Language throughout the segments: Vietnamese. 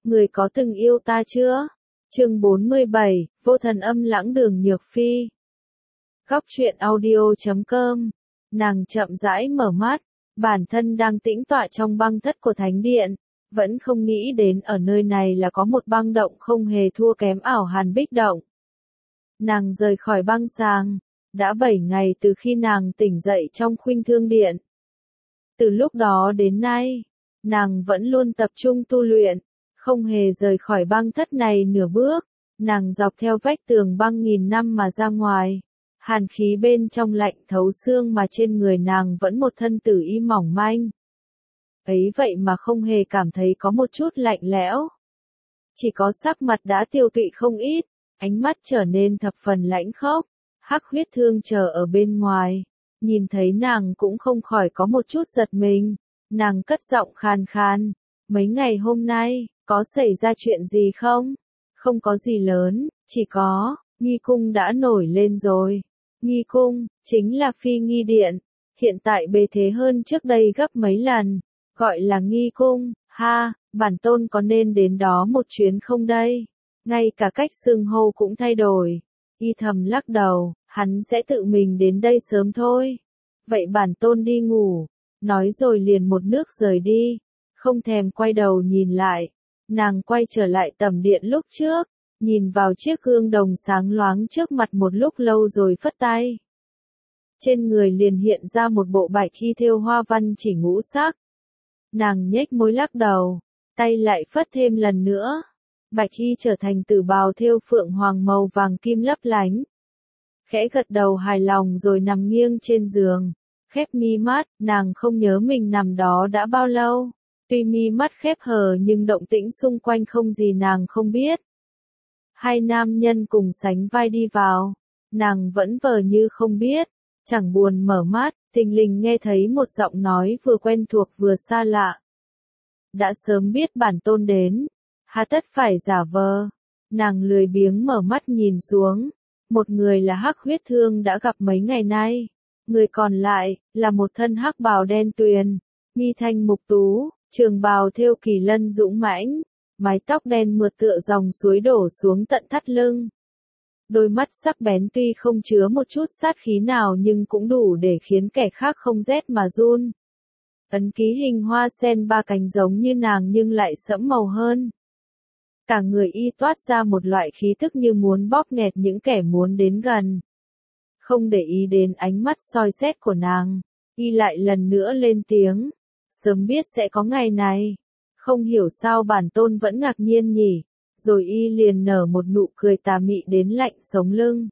Người có từng yêu ta chưa? Chương 47, vô thần âm lãng Đường Nhược Phi. Góc truyện audio.com. Nàng chậm rãi mở mắt, bản thân đang tĩnh tọa trong băng thất của thánh điện, vẫn không nghĩ đến ở nơi này là có một băng động không hề thua kém ảo hàn bích động. Nàng rời khỏi băng sàng, đã 7 ngày từ khi nàng tỉnh dậy trong khuynh thương điện. Từ lúc đó đến nay, nàng vẫn luôn tập trung tu luyện, không hề rời khỏi băng thất này nửa bước. Nàng dọc theo vách tường băng nghìn năm mà ra ngoài, hàn khí bên trong lạnh thấu xương mà trên người nàng vẫn một thân tử y mỏng manh. Ấy vậy mà không hề cảm thấy có một chút lạnh lẽo. Chỉ có sắc mặt đã tiêu tụy không ít, ánh mắt trở nên thập phần lãnh khốc. Hắc Huyết Thương chờ ở bên ngoài, nhìn thấy nàng cũng không khỏi có một chút giật mình. Nàng cất giọng khàn khàn, mấy ngày hôm nay, có xảy ra chuyện gì không? Không có gì lớn, chỉ có, nghi cung đã nổi lên rồi. Nghi cung, chính là Phi Nghi Điện, hiện tại bề thế hơn trước đây gấp mấy lần, gọi là nghi cung, ha, bản tôn có nên đến đó một chuyến không đây? Ngay cả cách xưng hô cũng thay đổi. Y thầm lắc đầu, hắn sẽ tự mình đến đây sớm thôi. Vậy bản tôn đi ngủ, nói rồi liền một nước rời đi, không thèm quay đầu nhìn lại. Nàng quay trở lại tầm điện lúc trước, nhìn vào chiếc gương đồng sáng loáng trước mặt một lúc lâu rồi phất tay. Trên người liền hiện ra một bộ bạch y thêu hoa văn chỉ ngũ sắc. Nàng nhếch môi lắc đầu, tay lại phất thêm lần nữa. Bạch y trở thành tử bào thêu phượng hoàng màu vàng kim lấp lánh. Khẽ gật đầu hài lòng rồi nằm nghiêng trên giường, khép mi mắt, nàng không nhớ mình nằm đó đã bao lâu. Tuy mi mắt khép hờ nhưng động tĩnh xung quanh không gì nàng không biết. Hai nam nhân cùng sánh vai đi vào, nàng vẫn vờ như không biết, chẳng buồn mở mắt, thình lình nghe thấy một giọng nói vừa quen thuộc vừa xa lạ. Đã sớm biết bản tôn đến, hà tất phải giả vờ. Nàng lười biếng mở mắt nhìn xuống, một người là Hắc Huyết Thương đã gặp mấy ngày nay, người còn lại là một thân hắc bào đen tuyền, mi thanh mục tú. Trường bào thêu kỳ lân dũng mãnh, mái tóc đen mượt tựa dòng suối đổ xuống tận thắt lưng. Đôi mắt sắc bén tuy không chứa một chút sát khí nào nhưng cũng đủ để khiến kẻ khác không rét mà run. Ấn ký hình hoa sen ba cánh giống như nàng nhưng lại sẫm màu hơn. Cả người y toát ra một loại khí tức như muốn bóp nghẹt những kẻ muốn đến gần. Không để ý đến ánh mắt soi xét của nàng, y lại lần nữa lên tiếng. Sớm biết sẽ có ngày này, không hiểu sao bản tôn vẫn ngạc nhiên nhỉ, rồi y liền nở một nụ cười tà mị đến lạnh sống lưng.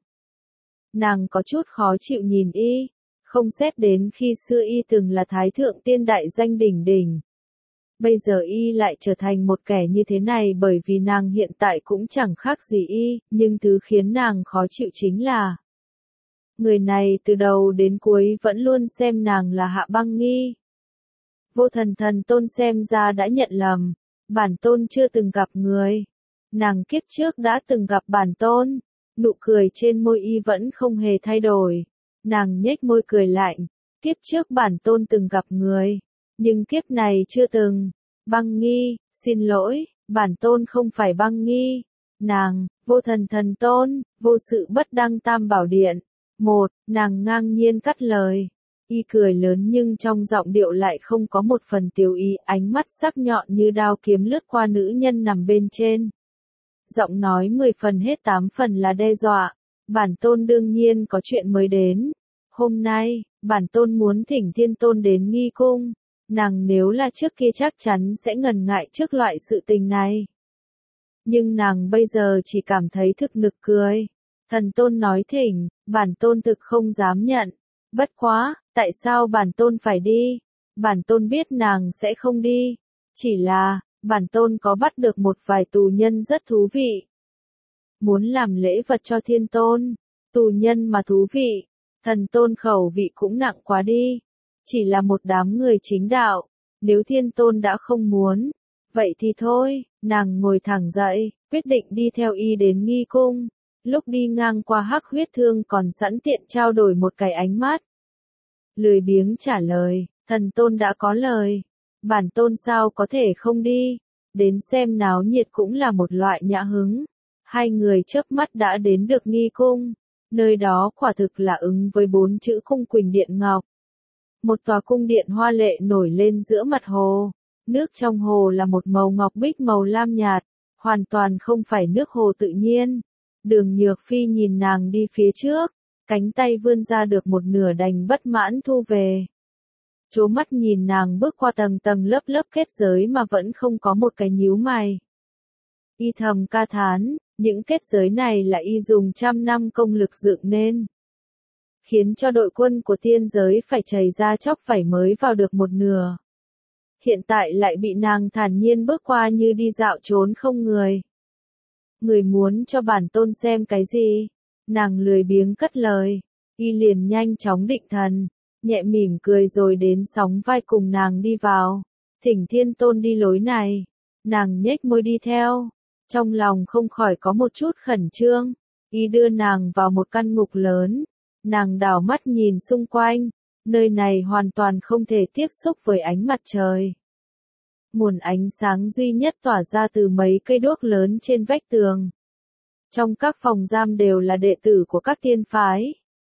Nàng có chút khó chịu nhìn y, không xét đến khi xưa y từng là thái thượng tiên đại danh đỉnh đỉnh. Bây giờ y lại trở thành một kẻ như thế này bởi vì nàng hiện tại cũng chẳng khác gì y, nhưng thứ khiến nàng khó chịu chính là người này từ đầu đến cuối vẫn luôn xem nàng là Hạ Băng Nghi. Vô Thần Thần Tôn xem ra đã nhận lầm, bản tôn chưa từng gặp người. Nàng kiếp trước đã từng gặp bản tôn, nụ cười trên môi y vẫn không hề thay đổi. Nàng nhếch môi cười lạnh, kiếp trước bản tôn từng gặp người, nhưng kiếp này chưa từng. Băng Nghi, xin lỗi, bản tôn không phải Băng Nghi. Nàng, Vô Thần Thần Tôn, vô sự bất đăng tam bảo điện. Nàng ngang nhiên cắt lời. Y cười lớn nhưng trong giọng điệu lại không có một phần tiếu ý, ánh mắt sắc nhọn như đao kiếm lướt qua nữ nhân nằm bên trên. Giọng nói 10 phần hết 8 phần là đe dọa. Bản tôn đương nhiên có chuyện mới đến. Hôm nay, bản tôn muốn thỉnh thiên tôn đến nghi cung. Nàng nếu là trước kia chắc chắn sẽ ngần ngại trước loại sự tình này. Nhưng nàng bây giờ chỉ cảm thấy thực nực cười. Thần tôn nói thỉnh, bản tôn thực không dám nhận. Bất quá, tại sao bản tôn phải đi? Bản tôn biết nàng sẽ không đi. Chỉ là, bản tôn có bắt được một vài tù nhân rất thú vị. Muốn làm lễ vật cho thiên tôn. Tù nhân mà thú vị. Thần tôn khẩu vị cũng nặng quá đi. Chỉ là một đám người chính đạo. Nếu thiên tôn đã không muốn, vậy thì thôi. Nàng ngồi thẳng dậy, quyết định đi theo y đến nghi cung. Lúc đi ngang qua Hắc Huyết Thương còn sẵn tiện trao đổi một cái ánh mắt. Lười biếng trả lời, thần tôn đã có lời. Bản tôn sao có thể không đi. đến xem náo nhiệt cũng là một loại nhã hứng. Hai người chớp mắt đã đến được nghi cung, nơi đó quả thực là ứng với 4 chữ cung Quỳnh Điện Ngọc. Một tòa cung điện hoa lệ nổi lên giữa mặt hồ, nước trong hồ là một màu ngọc bích màu lam nhạt, hoàn toàn không phải nước hồ tự nhiên. Đường Nhược Phi nhìn nàng đi phía trước, cánh tay vươn ra được một nửa đành bất mãn thu về. Chố mắt nhìn nàng bước qua tầng tầng lớp lớp kết giới mà vẫn không có một cái nhíu mày. Y thầm ca thán, những kết giới này là y dùng trăm năm công lực dựng nên, khiến cho đội quân của tiên giới phải chảy ra chóc vảy mới vào được một nửa. Hiện tại lại bị nàng thản nhiên bước qua như đi dạo trốn không người. Người muốn cho bản tôn xem cái gì? Nàng lười biếng cất lời, y liền nhanh chóng định thần, nhẹ mỉm cười rồi đến sóng vai cùng nàng đi vào. Thỉnh Thiên Tôn đi lối này. Nàng nhếch môi đi theo, trong lòng không khỏi có một chút khẩn trương. Y đưa nàng vào một căn ngục lớn, nàng đảo mắt nhìn xung quanh, nơi này hoàn toàn không thể tiếp xúc với ánh mặt trời. Nguồn ánh sáng duy nhất tỏa ra từ mấy cây đuốc lớn trên vách tường. Trong các phòng giam đều là đệ tử của các tiên phái.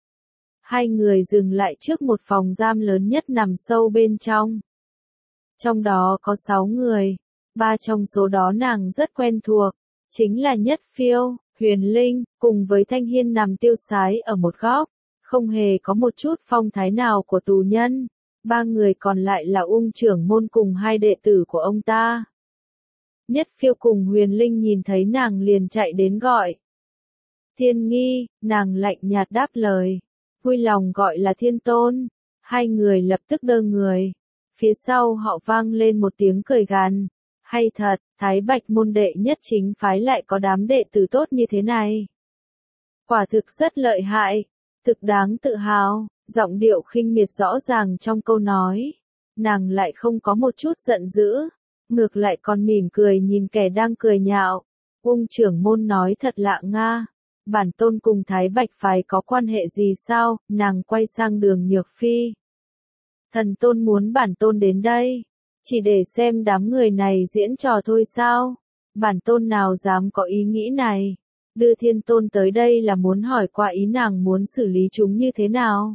Hai người dừng lại trước một phòng giam lớn nhất nằm sâu bên trong. Trong đó có 6 người, 3 trong số đó nàng rất quen thuộc, chính là Nhất Phiêu, Huyền Linh, cùng với Thanh Hiên nằm tiêu sái ở một góc, không hề có một chút phong thái nào của tù nhân. 3 người còn lại là Ung trưởng môn cùng 2 đệ tử của ông ta. Nhất Phiêu cùng Huyền Linh nhìn thấy nàng liền chạy đến gọi. Thiên Nghi, nàng lạnh nhạt đáp lời, vui lòng gọi là Thiên Tôn. Hai người lập tức đơ người. Phía sau họ vang lên một tiếng cười gằn. Hay thật, Thái Bạch môn đệ nhất chính phái lại có đám đệ tử tốt như thế này. Quả thực rất lợi hại, thực đáng tự hào. Giọng điệu khinh miệt rõ ràng trong câu nói. Nàng lại không có một chút giận dữ, ngược lại còn mỉm cười nhìn kẻ đang cười nhạo. Ung trưởng môn nói thật lạ nga. Bản tôn cùng Thái Bạch phái có quan hệ gì sao? Nàng quay sang Đường Nhược Phi. Thần tôn muốn bản tôn đến đây, chỉ để xem đám người này diễn trò thôi sao? Bản tôn nào dám có ý nghĩ này? Đưa Thiên Tôn tới đây là muốn hỏi qua ý nàng muốn xử lý chúng như thế nào?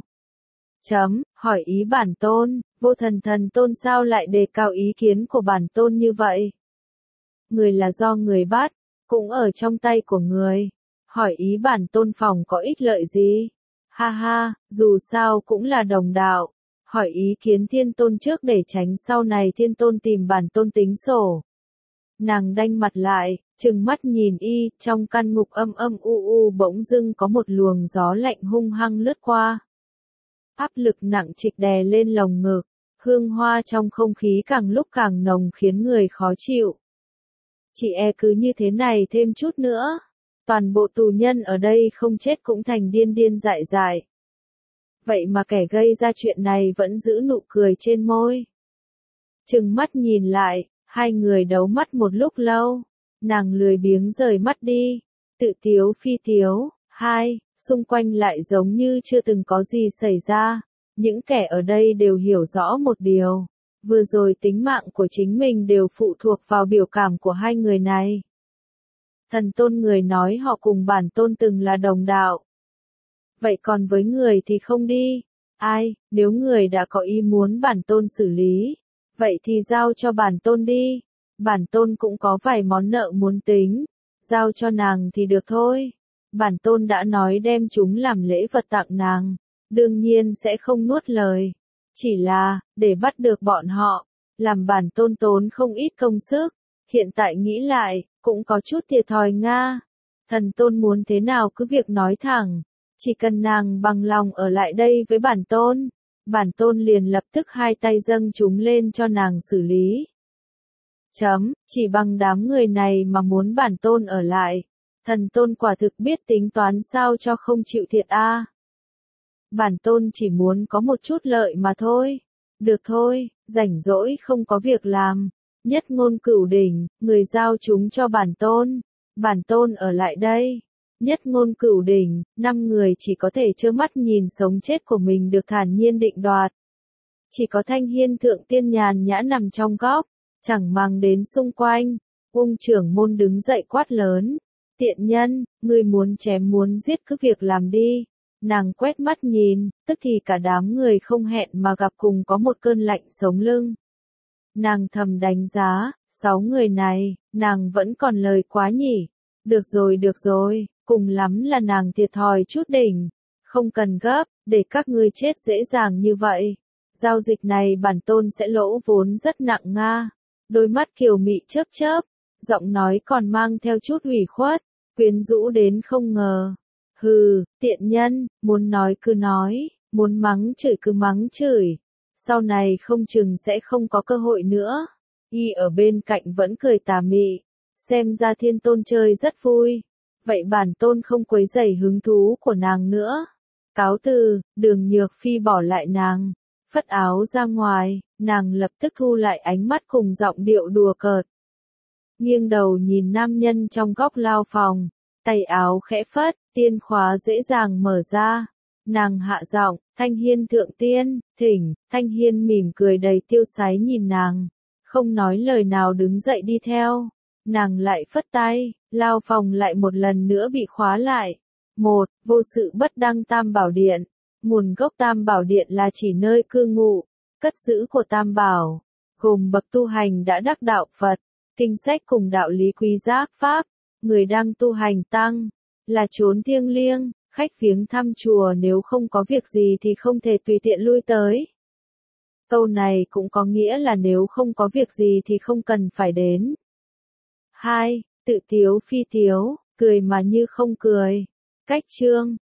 Hỏi ý bản tôn, Vô Thần thần tôn sao lại đề cao ý kiến của bản tôn như vậy? Người là do người bắt, cũng ở trong tay của người. Hỏi ý bản tôn phòng có ích lợi gì? Ha ha, dù sao cũng là đồng đạo. Hỏi ý kiến Thiên Tôn trước để tránh sau này Thiên Tôn tìm bản tôn tính sổ. Nàng đanh mặt lại, trừng mắt nhìn y, trong căn ngục âm âm u u bỗng dưng có một luồng gió lạnh hung hăng lướt qua. Áp lực nặng trịch đè lên lồng ngực, hương hoa trong không khí càng lúc càng nồng khiến người khó chịu. Chỉ e cứ như thế này thêm chút nữa, toàn bộ tù nhân ở đây không chết cũng thành điên điên dại dại. Vậy mà kẻ gây ra chuyện này vẫn giữ nụ cười trên môi. Trừng mắt nhìn lại, hai người đấu mắt một lúc lâu, nàng lười biếng rời mắt đi, tự tiếu phi tiếu. Xung quanh lại giống như chưa từng có gì xảy ra. Những kẻ ở đây đều hiểu rõ một điều. Vừa rồi tính mạng của chính mình đều phụ thuộc vào biểu cảm của hai người này. Thần tôn người nói họ cùng bản tôn từng là đồng đạo. Vậy còn với người thì không đi. Nếu người đã có ý muốn bản tôn xử lý, vậy thì giao cho bản tôn đi. Bản tôn cũng có vài món nợ muốn tính. Giao cho nàng thì được thôi. Bản tôn đã nói đem chúng làm lễ vật tặng nàng, đương nhiên sẽ không nuốt lời. Chỉ là, để bắt được bọn họ, làm bản tôn tốn không ít công sức, hiện tại nghĩ lại, cũng có chút thiệt thòi nga. Thần tôn muốn thế nào cứ việc nói thẳng, chỉ cần nàng bằng lòng ở lại đây với bản tôn liền lập tức hai tay dâng chúng lên cho nàng xử lý. Chỉ bằng đám người này mà muốn bản tôn ở lại. Thần tôn quả thực biết tính toán sao cho không chịu thiệt a. Bản tôn chỉ muốn có một chút lợi mà thôi. Được thôi, rảnh rỗi không có việc làm. Nhất ngôn cửu đỉnh, người giao chúng cho bản tôn. Bản tôn ở lại đây. Nhất ngôn cửu đỉnh, 5 người chỉ có thể trơ mắt nhìn sống chết của mình được thản nhiên định đoạt. Chỉ có Thanh Hiên thượng tiên nhàn nhã nằm trong góc. chẳng mang đến xung quanh. Ung trưởng môn đứng dậy quát lớn. Tiện nhân, ngươi muốn chém muốn giết cứ việc làm đi. Nàng quét mắt nhìn, tức thì cả đám người không hẹn mà gặp cùng có một cơn lạnh sống lưng. Nàng thầm đánh giá, 6 người này, nàng vẫn còn lời quá nhỉ. Được rồi, cùng lắm là nàng thiệt thòi chút đỉnh. Không cần gấp, để các ngươi chết dễ dàng như vậy. Giao dịch này bản tôn sẽ lỗ vốn rất nặng nga. Đôi mắt kiều mị chớp chớp, giọng nói còn mang theo chút ủy khuất, quyến rũ đến không ngờ. Hừ, tiện nhân, muốn nói cứ nói, muốn mắng chửi cứ mắng chửi. Sau này không chừng sẽ không có cơ hội nữa. Y ở bên cạnh vẫn cười tà mị. Xem ra thiên tôn chơi rất vui. Vậy bản tôn không quấy rầy hứng thú của nàng nữa. Cáo từ, Đường Nhược Phi bỏ lại nàng. Phất áo ra ngoài, nàng lập tức thu lại ánh mắt cùng giọng điệu đùa cợt. Nghiêng đầu nhìn nam nhân trong góc lao phòng. Tay áo khẽ phất, tiên khóa dễ dàng mở ra. Nàng hạ giọng, Thanh Hiên thượng tiên, thỉnh. Thanh Hiên mỉm cười đầy tiêu sái nhìn nàng. Không nói lời nào đứng dậy đi theo. Nàng lại phất tay, lao phòng lại một lần nữa bị khóa lại. Vô sự bất đăng Tam Bảo Điện. Nguồn gốc Tam Bảo Điện là chỉ nơi cư ngụ, cất giữ của Tam Bảo, gồm bậc tu hành đã đắc đạo Phật, kinh sách cùng đạo lý quý giác Pháp, người đang tu hành tăng, là chốn thiêng liêng, khách viếng thăm chùa nếu không có việc gì thì không thể tùy tiện lui tới. Câu này cũng có nghĩa là nếu không có việc gì thì không cần phải đến. 2. Tự tiếu phi tiếu, cười mà như không cười. Cách chương